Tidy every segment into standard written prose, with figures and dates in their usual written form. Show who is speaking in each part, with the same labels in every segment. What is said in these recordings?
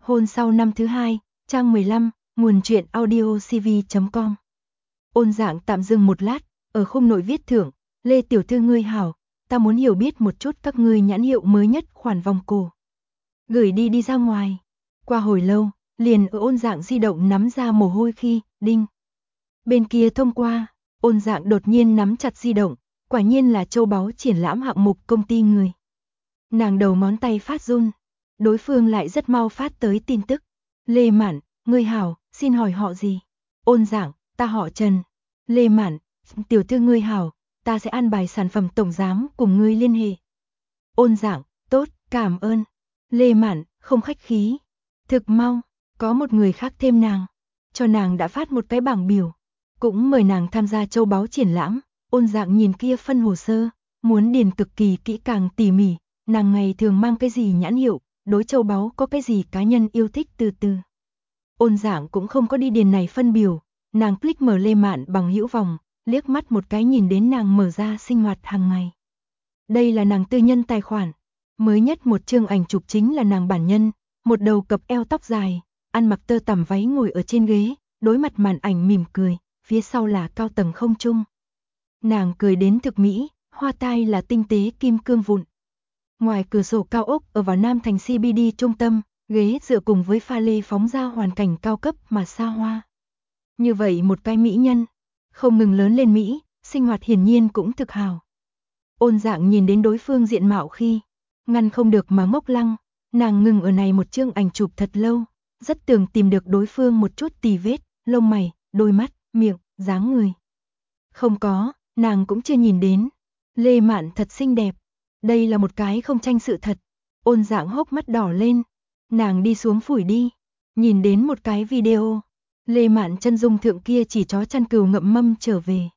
Speaker 1: Hôn sau năm thứ hai, trang 15, nguồn truyện audiocv.com. Ôn Dạng tạm dừng một lát, ở khung nội viết thưởng, Lê tiểu thư ngươi hảo, ta muốn hiểu biết một chút các ngươi nhãn hiệu mới nhất khoản vòng cổ. Gửi đi ra ngoài. Qua hồi lâu, liền ở Ôn Dạng di động nắm ra mồ hôi khi, đinh. Bên kia thông qua, Ôn Dạng đột nhiên nắm chặt di động, quả nhiên là châu báu triển lãm hạng mục công ty người. Nàng đầu ngón tay phát run, đối phương lại rất mau phát tới tin tức. Lê Mạn, ngươi hảo, xin hỏi họ gì? Ôn Dạng, ta họ Trần. Lê Mạn, tiểu thư ngươi hảo, ta sẽ an bài sản phẩm tổng giám cùng ngươi liên hệ. Ôn Dạng, tốt, cảm ơn. Lê Mạn, không khách khí. Thực mau, có một người khác thêm nàng, cho nàng đã phát một cái bảng biểu, cũng mời nàng tham gia châu báu triển lãm. Ôn Dạng nhìn kia phân hồ sơ, muốn điền cực kỳ kỹ càng tỉ mỉ, nàng ngày thường mang cái gì nhãn hiệu, đối châu báu có cái gì cá nhân yêu thích từ từ. Ôn Dạng cũng không có đi điền này phân biểu, nàng click mở Lê Mạn bằng hữu vòng, liếc mắt một cái nhìn đến nàng mở ra sinh hoạt hàng ngày. Đây là nàng tư nhân tài khoản, mới nhất một chương ảnh chụp chính là nàng bản nhân, một đầu cặp eo tóc dài, ăn mặc tơ tằm váy ngồi ở trên ghế, đối mặt màn ảnh mỉm cười, phía sau là cao tầng không trung. Nàng cười đến thực mỹ, hoa tai là tinh tế kim cương vụn. Ngoài cửa sổ cao ốc ở vào Nam Thành CBD trung tâm, ghế dựa cùng với pha lê phóng ra hoàn cảnh cao cấp mà xa hoa. Như vậy một cái mỹ nhân, không ngừng lớn lên Mỹ, sinh hoạt hiển nhiên cũng thực hào. Ôn Dạng nhìn đến đối phương diện mạo khi, ngăn không được mà ngốc lăng, nàng ngừng ở này một chương ảnh chụp thật lâu, rất tưởng tìm được đối phương một chút tì vết, lông mày, đôi mắt, miệng, dáng người. Không có, nàng cũng chưa nhìn đến. Lê Mạn thật xinh đẹp. Đây là một cái không tranh sự thật. Ôn Dạng hốc mắt đỏ lên. Nàng đi xuống phủi đi. Nhìn đến một cái video. Lê Mạn chân dung thượng kia chỉ chó chăn cừu ngậm mâm trở về.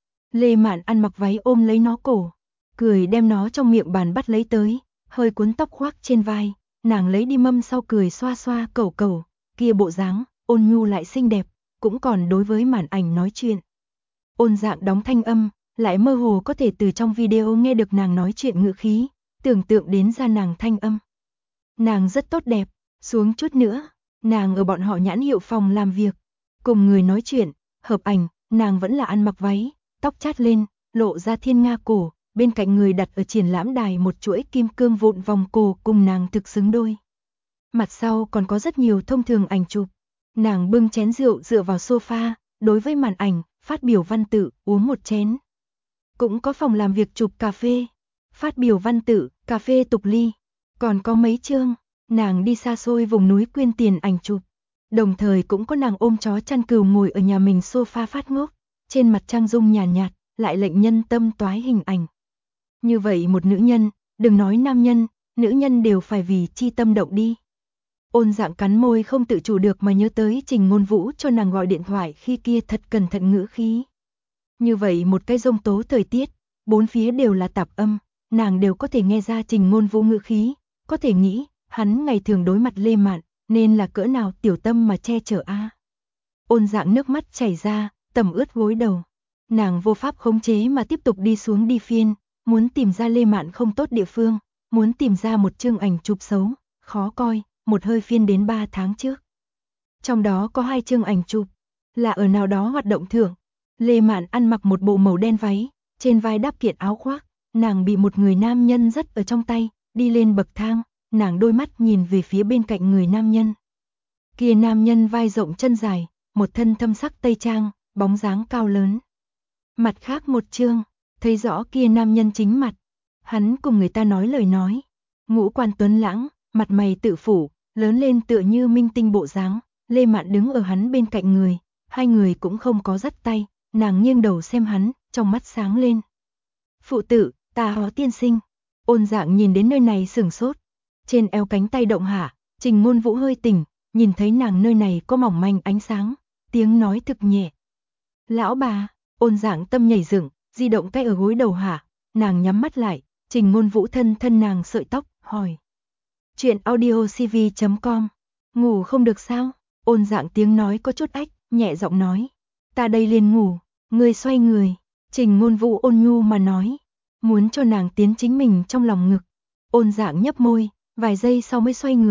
Speaker 1: Lê Mạn ăn mặc váy ôm lấy nó cổ. Cười đem nó trong miệng bàn bắt lấy tới. Hơi cuốn tóc khoác trên vai. Nàng lấy đi mâm sau cười xoa xoa cẩu cẩu. Kia bộ dáng, ôn nhu lại xinh đẹp. Cũng còn đối với màn ảnh nói chuyện. Ôn Dạng đóng thanh âm, lại mơ hồ có thể từ trong video nghe được nàng nói chuyện ngữ khí, tưởng tượng đến ra nàng thanh âm. Nàng rất tốt đẹp, xuống chút nữa, nàng ở bọn họ nhãn hiệu phòng làm việc, cùng người nói chuyện, hợp ảnh, nàng vẫn là ăn mặc váy, tóc chát lên, lộ ra thiên nga cổ, bên cạnh người đặt ở triển lãm đài một chuỗi kim cương vụn vòng cổ cùng nàng thực xứng đôi. Mặt sau còn có rất nhiều thông thường ảnh chụp, nàng bưng chén rượu dựa vào sofa, đối với màn ảnh, phát biểu văn tự, uống một chén. Cũng có phòng làm việc chụp cà phê, phát biểu văn tự, cà phê tục ly. Còn có mấy chương, nàng đi xa xôi vùng núi quyên tiền ảnh chụp. Đồng thời cũng có nàng ôm chó chăn cừu ngồi ở nhà mình sofa phát ngốc, trên mặt trang dung nhàn nhạt, lại lệnh nhân tâm toái hình ảnh. Như vậy một nữ nhân, đừng nói nam nhân, nữ nhân đều phải vì chi tâm động đi. Ôn Dạng cắn môi không tự chủ được mà nhớ tới Trình Ngôn Vũ cho nàng gọi điện thoại khi kia thật cẩn thận ngữ khí. Như vậy một cái giông tố thời tiết, bốn phía đều là tạp âm, nàng đều có thể nghe ra Trình Ngôn Vũ ngữ khí, có thể nghĩ, hắn ngày thường đối mặt Lê Mạn, nên là cỡ nào tiểu tâm mà che chở a. Ôn Dạng nước mắt chảy ra, tầm ướt gối đầu. Nàng vô pháp khống chế mà tiếp tục đi xuống đi phiên, muốn tìm ra Lê Mạn không tốt địa phương, muốn tìm ra một chương ảnh chụp xấu, khó coi, một hơi phiên đến 3 tháng trước. Trong đó có 2 chương ảnh chụp, là ở nào đó hoạt động thưởng. Lê Mạn ăn mặc một bộ màu đen váy, trên vai đắp kiện áo khoác, nàng bị một người nam nhân dắt ở trong tay, đi lên bậc thang, nàng đôi mắt nhìn về phía bên cạnh người nam nhân. Kia nam nhân vai rộng chân dài, một thân thâm sắc tây trang, bóng dáng cao lớn. Mặt khác một chương, thấy rõ kia nam nhân chính mặt, hắn cùng người ta nói lời nói, ngũ quan tuấn lãng, mặt mày tự phủ, lớn lên tựa như minh tinh bộ dáng. Lê Mạn đứng ở hắn bên cạnh người, hai người cũng không có dắt tay, nàng nghiêng đầu xem hắn, trong mắt sáng lên. Phụ tử, ta Hó tiên sinh. Ôn Dạng nhìn đến nơi này sửng sốt, trên eo cánh tay động hạ, Trình Ngôn Vũ hơi tỉnh, nhìn thấy nàng nơi này có mỏng manh ánh sáng, tiếng nói thực nhẹ. Lão bà. Ôn Dạng tâm nhảy dựng, di động cái ở gối đầu hạ, nàng nhắm mắt lại, Trình Ngôn Vũ thân nàng sợi tóc, hỏi. Chuyện audiocv.com. Ngủ không được sao? Ôn Dạng tiếng nói có chút ách, nhẹ giọng nói. Ta đây liền ngủ, ngươi xoay người. Trình Ngôn Vũ ôn nhu mà nói, muốn cho nàng tiến chính mình trong lòng ngực. Ôn Dạng nhấp môi, vài giây sau mới xoay người,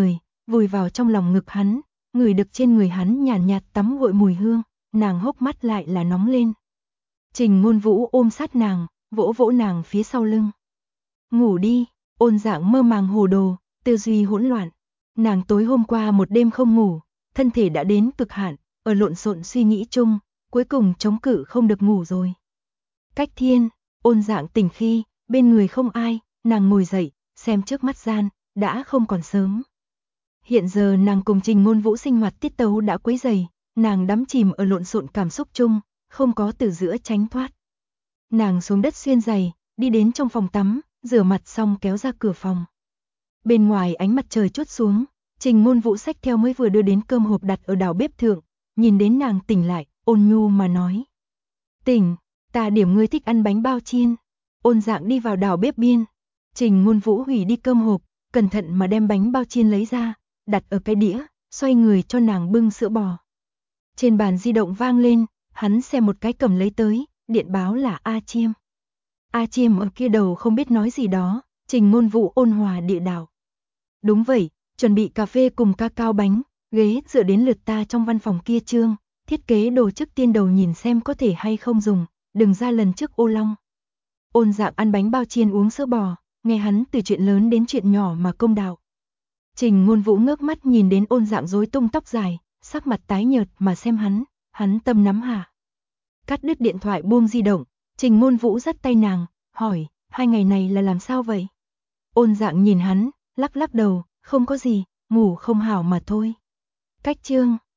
Speaker 1: vùi vào trong lòng ngực hắn, ngửi được trên người hắn nhàn nhạt tắm gội mùi hương, nàng hốc mắt lại là nóng lên. Trình Ngôn Vũ ôm sát nàng, vỗ vỗ nàng phía sau lưng. Ngủ đi, Ôn Dạng mơ màng hồ đồ, tư duy hỗn loạn. Nàng tối hôm qua một đêm không ngủ, thân thể đã đến cực hạn, ở lộn xộn suy nghĩ chung, cuối cùng chống cự không được ngủ rồi. Cách thiên, Ôn Dạng tỉnh khi, bên người không ai, nàng ngồi dậy, xem trước mắt gian, đã không còn sớm. Hiện giờ nàng cùng Trình Ngôn Vũ sinh hoạt tiết tấu đã quấy rầy, nàng đắm chìm ở lộn xộn cảm xúc chung, không có từ giữa tránh thoát. Nàng xuống đất xuyên giày, đi đến trong phòng tắm, rửa mặt xong kéo ra cửa phòng. Bên ngoài ánh mặt trời chốt xuống, Trình Ngôn Vũ xách theo mới vừa đưa đến cơm hộp đặt ở đảo bếp thượng, nhìn đến nàng tỉnh lại, ôn nhu mà nói. Tỉnh, ta điểm ngươi thích ăn bánh bao chiên. Ôn Dạng đi vào đảo bếp biên. Trình Ngôn Vũ hủy đi cơm hộp, cẩn thận mà đem bánh bao chiên lấy ra, đặt ở cái đĩa, xoay người cho nàng bưng sữa bò. Trên bàn di động vang lên, hắn xem một cái cầm lấy tới, điện báo là A Chiêm. A Chiêm ở kia đầu không biết nói gì đó, Trình Ngôn Vũ ôn hòa địa đạo. Đúng vậy, chuẩn bị cà phê cùng cacao bánh, ghế dựa đến lượt ta trong văn phòng kia Trương, thiết kế đồ trước tiên đầu nhìn xem có thể hay không dùng, đừng ra lần trước ô long. Ôn Dạng ăn bánh bao chiên uống sữa bò, nghe hắn từ chuyện lớn đến chuyện nhỏ mà công đạo. Trình Ngôn Vũ ngước mắt nhìn đến Ôn Dạng rối tung tóc dài, sắc mặt tái nhợt mà xem hắn tâm nắm hạ. Cắt đứt điện thoại buông di động, Trình Ngôn Vũ dắt tay nàng, hỏi, 2 ngày này là làm sao vậy? Ôn Dạng nhìn hắn, lắc lắc đầu, không có gì, ngủ không hảo mà thôi. Cách Trương,